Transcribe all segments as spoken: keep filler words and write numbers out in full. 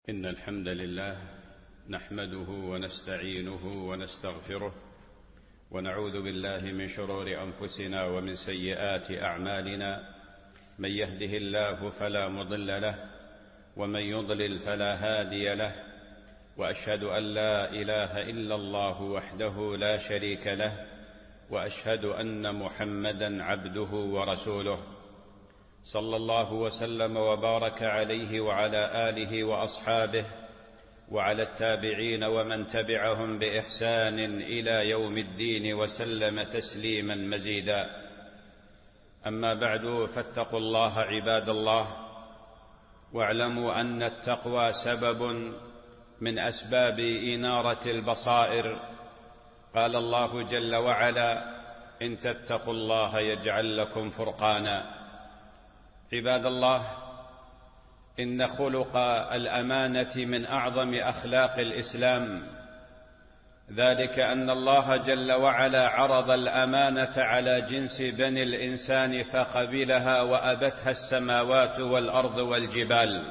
إن الحمد لله نحمده ونستعينه ونستغفره ونعوذ بالله من شرور أنفسنا ومن سيئات أعمالنا. من يهده الله فلا مضل له ومن يضلل فلا هادي له، وأشهد أن لا إله إلا الله وحده لا شريك له، وأشهد أن محمدا عبده ورسوله، صلى الله وسلم وبارك عليه وعلى آله وأصحابه وعلى التابعين ومن تبعهم بإحسان إلى يوم الدين وسلم تسليما مزيدا. أما بعد، فاتقوا الله عباد الله، واعلموا أن التقوى سبب من أسباب إنارة البصائر. قال الله جل وعلا: إن تتقوا الله يجعل لكم فرقانا. عباد الله، إن خلق الأمانة من أعظم أخلاق الإسلام، ذلك أن الله جل وعلا عرض الأمانة على جنس بني الإنسان فقبلها وأبتها السماوات والأرض والجبال.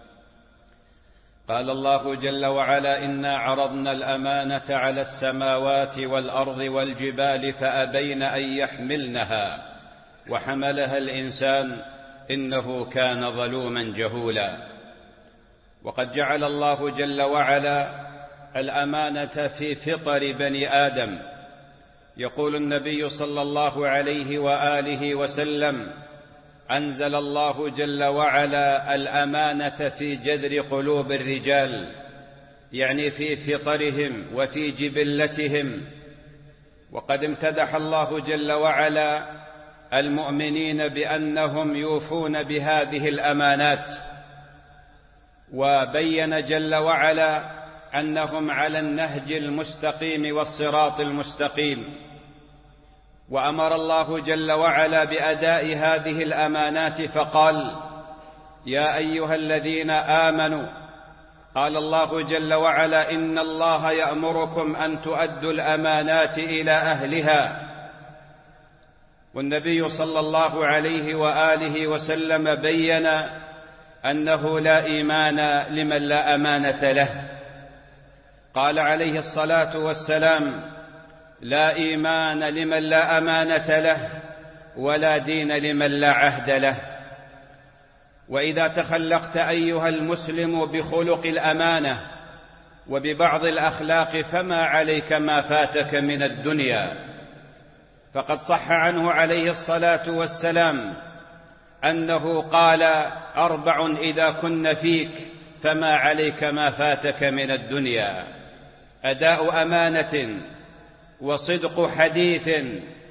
قال الله جل وعلا: إنا عرضنا الأمانة على السماوات والأرض والجبال فأبين أن يحملنها وحملها الإنسان إنه كان ظلوما جهولا. وقد جعل الله جل وعلا الأمانة في فطر بني آدم. يقول النبي صلى الله عليه وآله وسلم: أنزل الله جل وعلا الأمانة في جذر قلوب الرجال، يعني في فطرهم وفي جبلتهم. وقد امتدح الله جل وعلا المؤمنين بأنهم يوفون بهذه الأمانات، وبين جل وعلا أنهم على النهج المستقيم والصراط المستقيم. وأمر الله جل وعلا بأداء هذه الأمانات فقال: يا أيها الذين آمنوا. قال الله جل وعلا: إن الله يأمركم أن تؤدوا الأمانات إلى أهلها. والنبي صلى الله عليه وآله وسلم بين أنه لا إيمان لمن لا أمانة له. قال عليه الصلاة والسلام: لا إيمان لمن لا أمانة له، ولا دين لمن لا عهد له. وإذا تخلقت أيها المسلم بخلق الأمانة وببعض الأخلاق فما عليك ما فاتك من الدنيا. فقد صح عنه عليه الصلاة والسلام أنه قال: أربع إذا كن فيك فما عليك ما فاتك من الدنيا: أداء أمانة، وصدق حديث،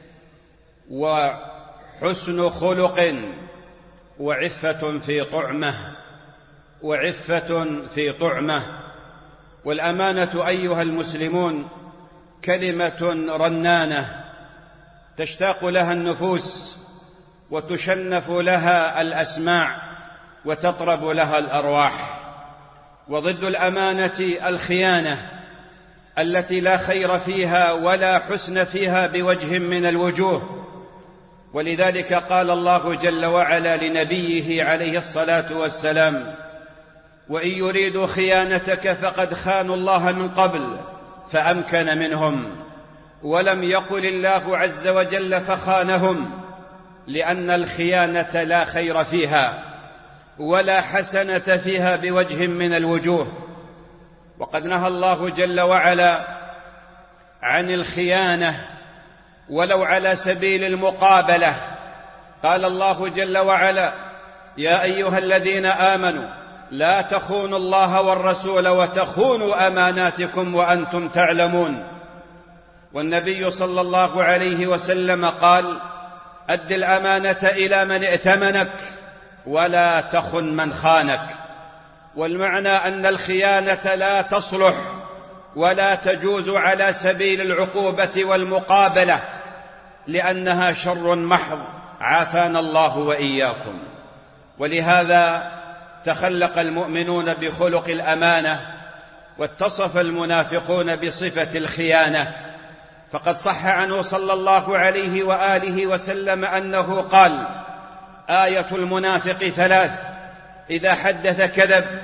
وحسن خلق، وعفة في طعمة وعفة في طعمة. والأمانة أيها المسلمون كلمة رنانة تشتاق لها النفوس، وتشنف لها الأسماع، وتطرب لها الأرواح. وضد الأمانة الخيانة التي لا خير فيها ولا حسن فيها بوجه من الوجوه. ولذلك قال الله جل وعلا لنبيه عليه الصلاة والسلام: وإن يريدوا خيانتك فقد خانوا الله من قبل فأمكن منهم. ولم يقل الله عز وجل فخانهم، لأن الخيانة لا خير فيها ولا حسنة فيها بوجه من الوجوه. وقد نهى الله جل وعلا عن الخيانة ولو على سبيل المقابلة. قال الله جل وعلا: يا أيها الذين آمنوا لا تخونوا الله والرسول وتخونوا أماناتكم وأنتم تعلمون. والنبي صلى الله عليه وسلم قال: أد الأمانة إلى من ائتمنك ولا تخن من خانك. والمعنى أن الخيانة لا تصلح ولا تجوز على سبيل العقوبة والمقابلة، لأنها شر محض، عافانا الله وإياكم. ولهذا تخلق المؤمنون بخلق الأمانة، واتصف المنافقون بصفة الخيانة. فقد صح عنه صلى الله عليه وآله وسلم أنه قال: آية المنافق ثلاث: إذا حدث كذب،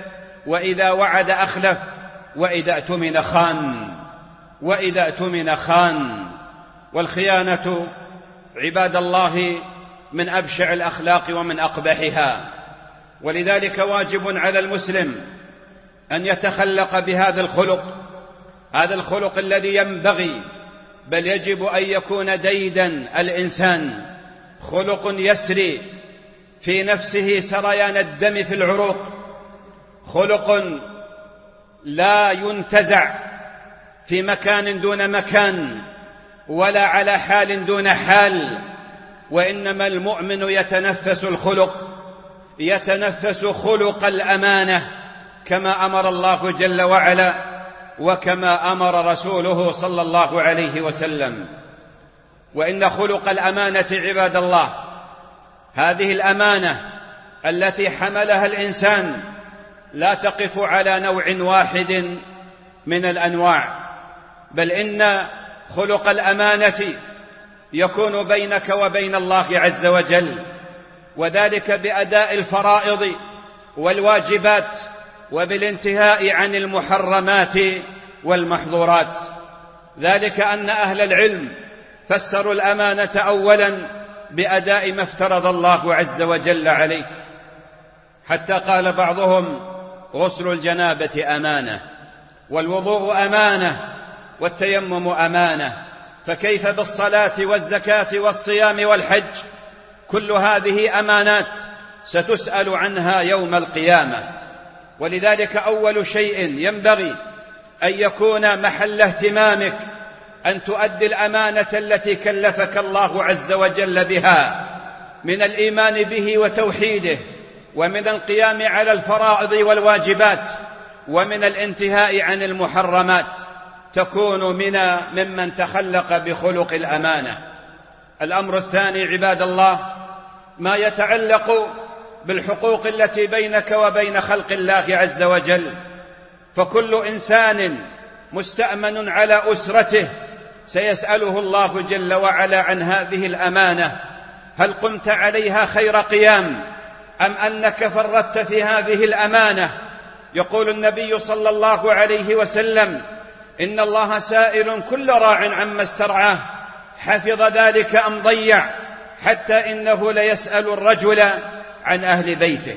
وإذا وعد أخلف، وإذا اؤتمن خان وإذا اؤتمن خان والخيانة عباد الله من أبشع الأخلاق ومن أقبحها، ولذلك واجب على المسلم أن يتخلق بهذا الخلق، هذا الخلق الذي ينبغي بل يجب أن يكون ديدا الإنسان، خلق يسري في نفسه سريان الدم في العروق، خلق لا ينتزع في مكان دون مكان ولا على حال دون حال، وإنما المؤمن يتنفس الخلق، يتنفس خلق الأمانة كما أمر الله جل وعلا وكما أمر رسوله صلى الله عليه وسلم. وإن خلق الأمانة عباد الله، هذه الأمانة التي حملها الإنسان لا تقف على نوع واحد من الأنواع، بل إن خلق الأمانة يكون بينك وبين الله عز وجل، وذلك بأداء الفرائض والواجبات وبالانتهاء عن المحرمات والمحظورات. ذلك أن أهل العلم فسروا الأمانة أولا بأداء ما افترض الله عز وجل عليك، حتى قال بعضهم: غسل الجنابة أمانة، والوضوء أمانة، والتيمم أمانة، فكيف بالصلاة والزكاة والصيام والحج؟ كل هذه أمانات ستسأل عنها يوم القيامة. ولذلك أول شيء ينبغي أن يكون محل اهتمامك أن تؤدي الأمانة التي كلفك الله عز وجل بها من الإيمان به وتوحيده، ومن القيام على الفرائض والواجبات، ومن الانتهاء عن المحرمات، تكون من ممن تخلق بخلق الأمانة. الأمر الثاني عباد الله ما يتعلق بالحقوق التي بينك وبين خلق الله عز وجل، فكل إنسان مستأمن على أسرته سيسأله الله جل وعلا عن هذه الأمانة: هل قمت عليها خير قيام أم أنك فرطت في هذه الأمانة؟ يقول النبي صلى الله عليه وسلم: إن الله سائل كل راع عما استرعاه، حفظ ذلك أم ضيع؟ حتى إنه ليسأل الرجل عن أهل بيته،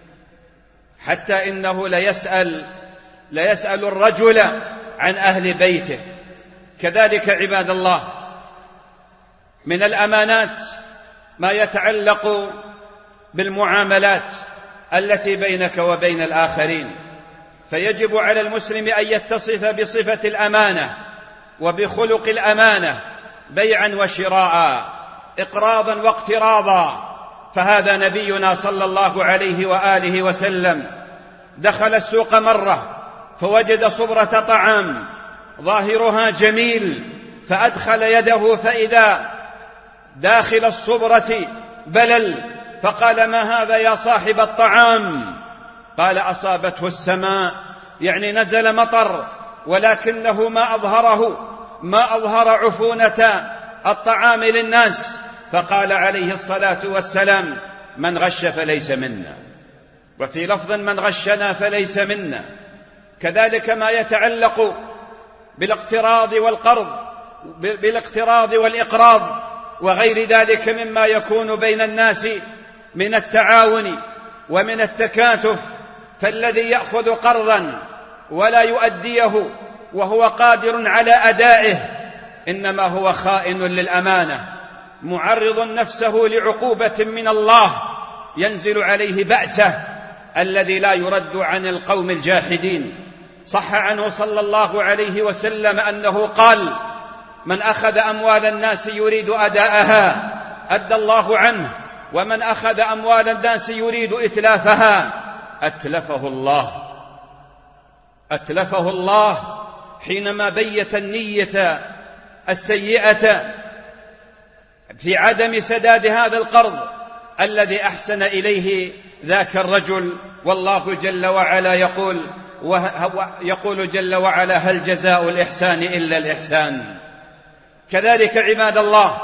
حتى إنه ليسأل ليسأل الرجل عن أهل بيته. كذلك عباد الله من الأمانات ما يتعلق بالمعاملات التي بينك وبين الآخرين، فيجب على المسلم أن يتصف بصفة الأمانة وبخلق الأمانة بيعا وشراء، إقراضا واقتراضا. فهذا نبينا صلى الله عليه وآله وسلم دخل السوق مرة فوجد صبرة طعام ظاهرها جميل، فأدخل يده فإذا داخل الصبرة بلل، فقال: ما هذا يا صاحب الطعام؟ قال: أصابته السماء، يعني نزل مطر، ولكنه ما أظهره ما أظهر عفونة الطعام للناس. فقال عليه الصلاة والسلام: من غش فليس منا، وفي لفظ: من غشنا فليس منا. كذلك ما يتعلق بالاقتراض والقرض، بالاقتراض والإقراض وغير ذلك مما يكون بين الناس من التعاون ومن التكاتف، فالذي يأخذ قرضا ولا يؤديه وهو قادر على أدائه إنما هو خائن للأمانة، معرض نفسه لعقوبة من الله ينزل عليه بأسه الذي لا يرد عن القوم الجاحدين. صح عنه صلى الله عليه وسلم أنه قال: من أخذ أموال الناس يريد أداءها أدى الله عنه، ومن أخذ أموال الناس يريد إتلافها أتلفه الله أتلفه الله حينما بيت النية السيئة في عدم سداد هذا القرض الذي أحسن إليه ذاك الرجل. والله جل وعلا يقول يقول جل وعلا: هل جزاء الإحسان إلا الإحسان. كذلك عباد الله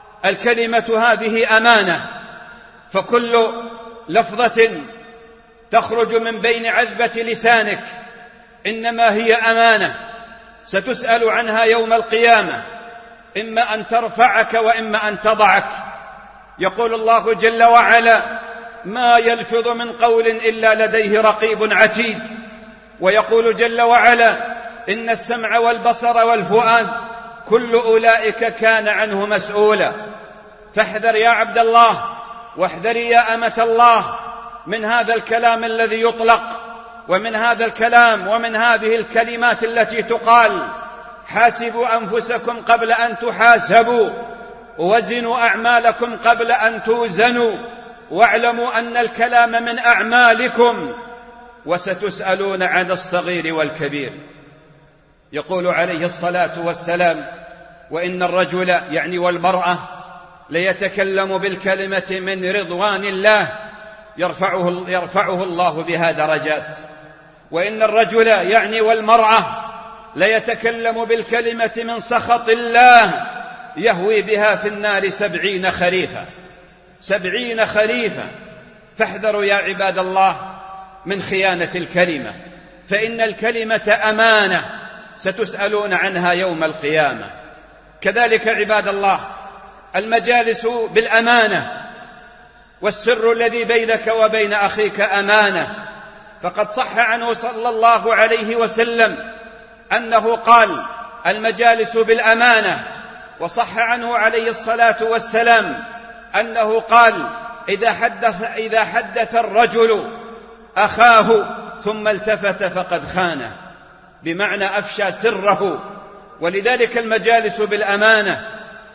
الكلمة هذه أمانة، فكل لفظة تخرج من بين عذبة لسانك إنما هي أمانة ستسأل عنها يوم القيامة، إما أن ترفعك وإما أن تضعك. يقول الله جل وعلا: ما يلفظ من قول إلا لديه رقيب عتيد. ويقول جل وعلا: إن السمع والبصر والفؤاد كل أولئك كان عنه مسؤولا. فاحذر يا عبد الله، واحذري يا أمة الله من هذا الكلام الذي يطلق، ومن هذا الكلام ومن هذه الكلمات التي تقال: حاسبوا أنفسكم قبل أن تحاسبوا، وزنوا أعمالكم قبل أن توزنوا، واعلموا أن الكلام من أعمالكم، وستسألون عن الصغير والكبير. يقول عليه الصلاة والسلام: وإن الرجل يعني والمرأة ليتكلم بالكلمة من رضوان الله يرفعه, يرفعه الله بها درجات. وإن الرجل يعني والمرأة ليتكلم بالكلمة من سخط الله يهوي بها في النار سبعين خريفا سبعين خريفا. فاحذروا يا عباد الله من خيانة الكلمة، فإن الكلمة أمانة ستسألون عنها يوم القيامة. كذلك عباد الله المجالس بالأمانة، والسر الذي بينك وبين أخيك أمانة. فقد صح عنه صلى الله عليه وسلم أنه قال: المجالس بالأمانة. وصح عنه عليه الصلاة والسلام أنه قال: إذا حدث, إذا حدث الرجل أخاه ثم التفت فقد خانه، بمعنى أفشى سره. ولذلك المجالس بالأمانة.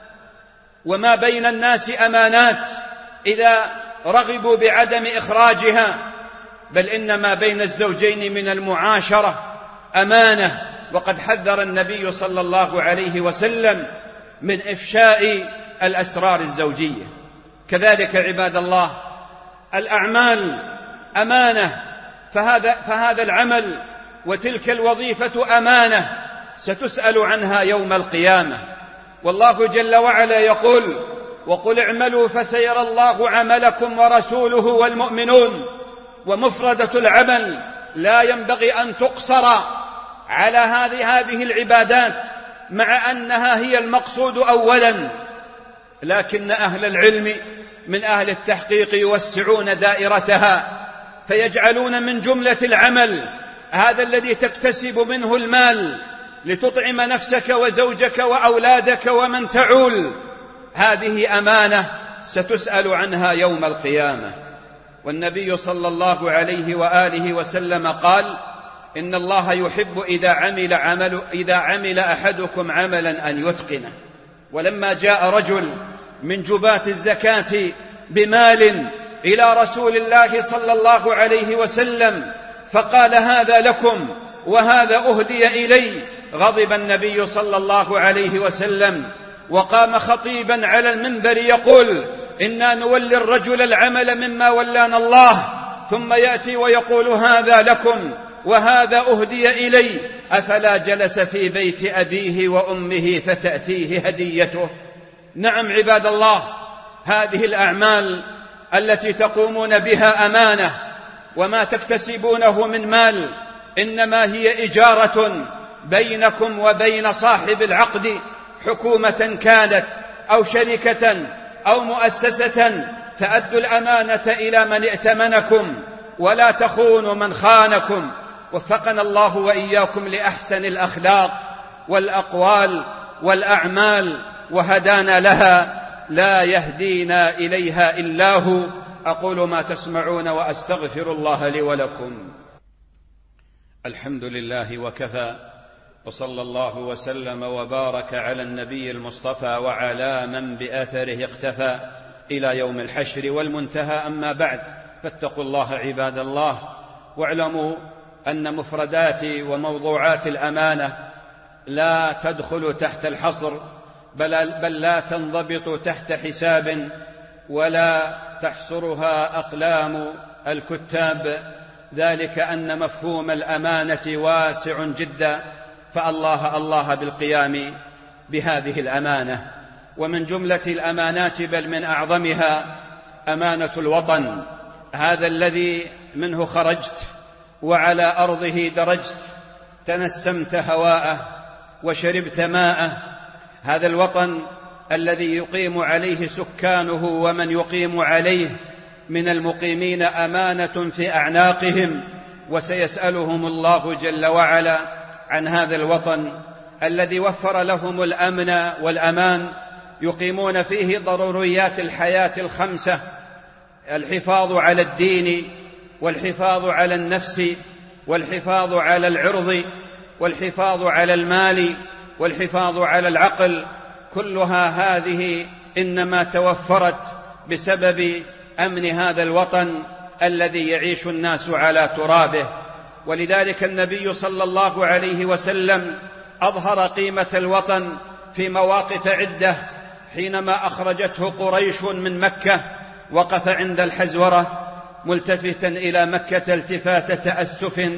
وما بين الناس أمانات إذا رغبوا بعدم إخراجها، بل إن ما بين الزوجين من المعاشرة أمانة. وقد حذر النبي صلى الله عليه وسلم من إفشاء الأسرار الزوجية. كذلك عباد الله الأعمال أمانة، فهذا, فهذا العمل وتلك الوظيفة أمانة ستسأل عنها يوم القيامة. والله جل وعلا يقول: وقل اعملوا فسيرى الله عملكم ورسوله والمؤمنون. ومفردة العمل لا ينبغي أن تقصر على هذه هذه العبادات، مع أنها هي المقصود أولا، لكن أهل العلم من أهل التحقيق يوسعون دائرتها، فيجعلون من جملة العمل هذا الذي تكتسب منه المال لتطعم نفسك وزوجك وأولادك ومن تعول. هذه أمانة ستسأل عنها يوم القيامة. والنبي صلى الله عليه وآله وسلم قال: إن الله يحب إذا عمل, عمل إذا عمل أحدكم عملا أن يتقنه. ولما جاء رجل من جباة الزكاة بمال إلى رسول الله صلى الله عليه وسلم فقال: هذا لكم وهذا أهدي إلي، غضب النبي صلى الله عليه وسلم وقام خطيبا على المنبر يقول: إنا نولي الرجل العمل مما ولانا الله، ثم يأتي ويقول: هذا لكم وهذا أهدي إلي، أفلا جلس في بيت أبيه وأمه فتأتيه هديته؟ نعم عباد الله، هذه الأعمال التي تقومون بها أمانة، وما تكتسبونه من مال إنما هي إجارة بينكم وبين صاحب العقد، حكومة كانت أو شركة أو مؤسسة. فأدوا الأمانة إلى من ائتمنكم ولا تخونوا من خانكم. وفقنا الله وإياكم لأحسن الأخلاق والأقوال والأعمال وهدانا لها، لا يهدينا إليها إلا هو. أقول ما تسمعون وأستغفر الله لي ولكم. الحمد لله وكفى، وصلى الله وسلم وبارك على النبي المصطفى وعلى من بأثره اقتفى إلى يوم الحشر والمنتهى. أما بعد، فاتقوا الله عباد الله، واعلموا أن مفردات وموضوعات الأمانة لا تدخل تحت الحصر، بل, بل لا تنضبط تحت حساب، ولا تحصرها أقلام الكتاب، ذلك أن مفهوم الأمانة واسع جدا، فالله الله بالقيام بهذه الأمانة. ومن جملة الأمانات بل من أعظمها أمانة الوطن، هذا الذي منه خرجت وعلى أرضه درجت، تنسمت هواءه وشربت ماءه. هذا الوطن الذي يقيم عليه سكانه ومن يقيم عليه من المقيمين أمانة في أعناقهم، وسيسألهم الله جل وعلا عن هذا الوطن الذي وفر لهم الأمن والأمان، يقيمون فيه ضروريات الحياة الخمسة: الحفاظ على الدين، والحفاظ على النفس، والحفاظ على العرض، والحفاظ على المال، والحفاظ على العقل. كلها هذه إنما توفرت بسبب أمن هذا الوطن الذي يعيش الناس على ترابه. ولذلك النبي صلى الله عليه وسلم أظهر قيمة الوطن في مواقف عدة. حينما أخرجته قريش من مكة وقف عند الحزورة ملتفتا إلى مكة التفات تأسف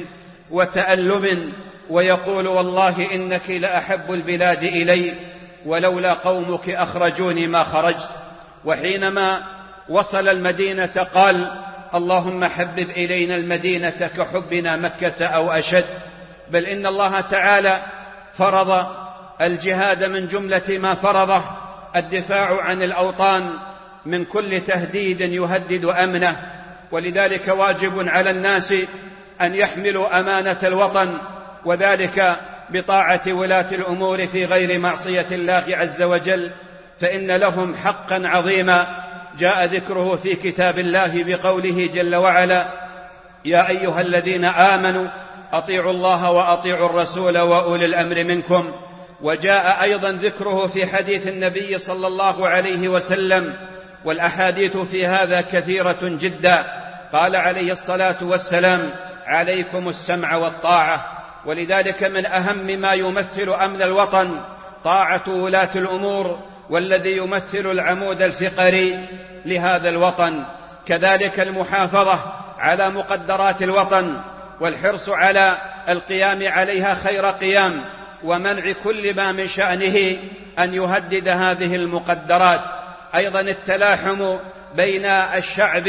وتألم ويقول: والله إنك لأحب البلاد إلي، ولولا قومك أخرجوني ما خرجت. وحينما وصل المدينة قال: اللهم حبب إلينا المدينة كحبنا مكة أو أشد. بل إن الله تعالى فرض الجهاد من جملة ما فرضه الدفاع عن الأوطان من كل تهديد يهدد أمنه. ولذلك واجب على الناس أن يحملوا أمانة الوطن، وذلك بطاعة ولاة الأمور في غير معصية الله عز وجل، فإن لهم حقا عظيما جاء ذكره في كتاب الله بقوله جل وعلا: يا أيها الذين آمنوا أطيعوا الله وأطيعوا الرسول وأولي الأمر منكم. وجاء أيضا ذكره في حديث النبي صلى الله عليه وسلم، والأحاديث في هذا كثيرة جدا. قال عليه الصلاة والسلام: عليكم السمع والطاعة. ولذلك من أهم ما يمثل أمن الوطن طاعة ولاة الأمور، والذي يمثل العمود الفقري لهذا الوطن. كذلك المحافظة على مقدرات الوطن والحرص على القيام عليها خير قيام، ومنع كل ما من شأنه أن يهدد هذه المقدرات. أيضا التلاحم بين الشعب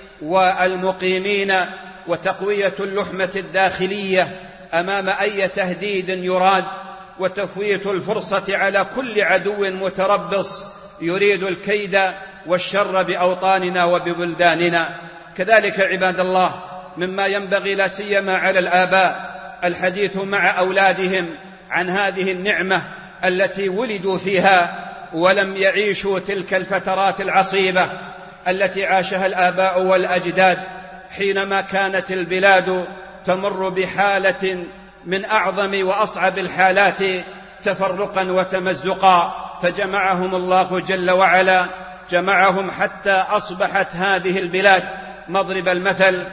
والمقيمين، وتقوية اللحمة الداخلية أمام أي تهديد يراد، وتفويت الفرصة على كل عدو متربص يريد الكيد والشر بأوطاننا وببلداننا. كذلك عباد الله مما ينبغي لا سيما على الآباء الحديث مع أولادهم عن هذه النعمة التي ولدوا فيها ولم يعيشوا تلك الفترات العصيبة التي عاشها الآباء والأجداد، حينما كانت البلاد تمر بحالة من أعظم وأصعب الحالات تفرقا وتمزقا، فجمعهم الله جل وعلا، جمعهم حتى أصبحت هذه البلاد مضرب المثل،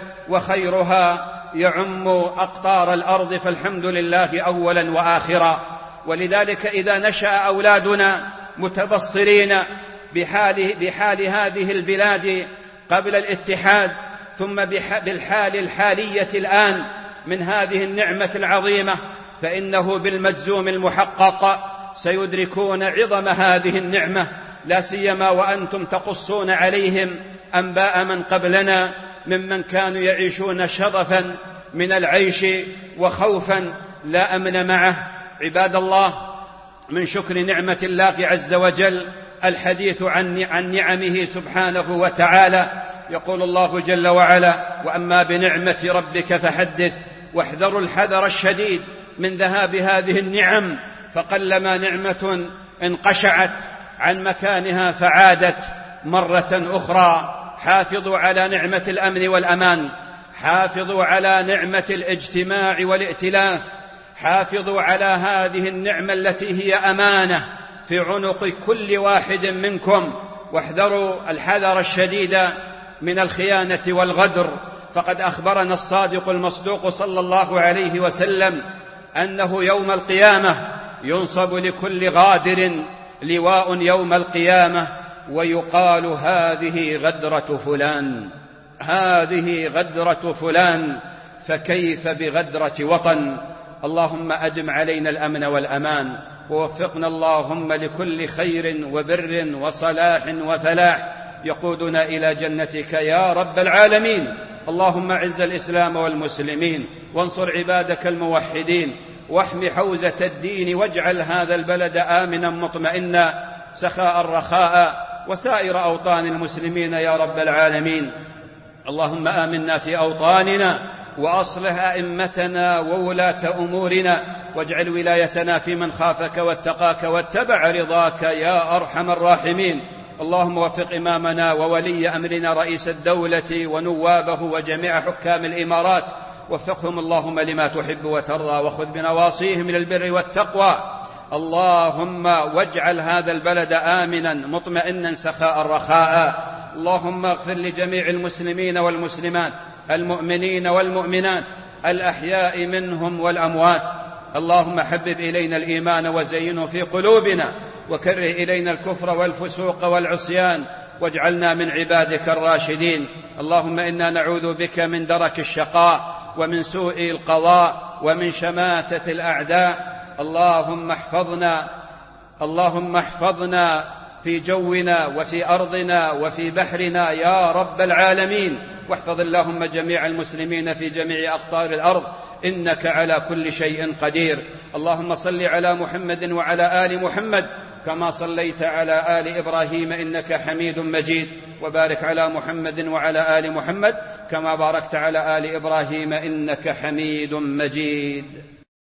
وخيرها يعم أقطار الأرض، فالحمد لله أولا وآخرا. ولذلك إذا نشأ أولادنا متبصرين بحال, بحال هذه البلاد قبل الاتحاد، ثم بالحال الحالية الآن من هذه النعمة العظيمة، فإنه بالمجزوم المحقق سيدركون عظم هذه النعمة، لا سيما وأنتم تقصون عليهم أنباء من قبلنا ممن كانوا يعيشون شظفا من العيش وخوفا لا أمن معه. عباد الله، من شكر نعمة الله عز وجل الحديث عن عن نعمه سبحانه وتعالى. يقول الله جل وعلا: وأما بنعمة ربك فحدث. واحذروا الحذر الشديد من ذهاب هذه النعم، فقلما نعمة انقشعت عن مكانها فعادت مرة أخرى. حافظوا على نعمة الأمن والأمان، حافظوا على نعمة الاجتماع والائتلاف، حافظوا على هذه النعمة التي هي أمانة في عنق كل واحد منكم، واحذروا الحذر الشديد من الخيانة والغدر. فقد أخبرنا الصادق المصدوق صلى الله عليه وسلم أنه يوم القيامة ينصب لكل غادر لواء يوم القيامة، ويقال: هذه غدرة فلان، هذه غدرة فلان. فكيف بغدرة وطن؟ اللهم أدم علينا الأمن والأمان، ووفقنا اللهم لكل خير وبر وصلاح وفلاح يقودنا إلى جنتك يا رب العالمين. اللهم أعز الإسلام والمسلمين، وانصر عبادك الموحدين، واحم حوزة الدين، واجعل هذا البلد آمنا مطمئنا سخاء رخاء، وسائر أوطان المسلمين يا رب العالمين. اللهم آمنا في أوطاننا، وأصلح أئمتنا وولاة أمورنا، واجعل ولايتنا في من خافك واتقاك واتبع رضاك يا أرحم الراحمين. اللهم وفق إمامنا وولي أمرنا رئيس الدولة ونوابه وجميع حكام الإمارات، وفقهم اللهم لما تحب وترضى، وخذ بنواصيهم إلى البر والتقوى. اللهم واجعل هذا البلد آمنا مطمئنا سخاء رخاء. اللهم اغفر لجميع المسلمين والمسلمات، المؤمنين والمؤمنات، الأحياء منهم والأموات. اللهم حبب إلينا الإيمان وزينه في قلوبنا، وكره إلينا الكفر والفسوق والعصيان، واجعلنا من عبادك الراشدين. اللهم إنا نعوذ بك من درك الشقاء، ومن سوء القضاء، ومن شماتة الأعداء. اللهم احفظنا اللهم احفظنا في جونا وفي أرضنا وفي بحرنا يا رب العالمين، واحفظ اللهم جميع المسلمين في جميع أقطار الأرض، إنك على كل شيء قدير. اللهم صل على محمد وعلى آل محمد كما صليت على آل إبراهيم إنك حميد مجيد، وبارك على محمد وعلى آل محمد كما باركت على آل إبراهيم إنك حميد مجيد.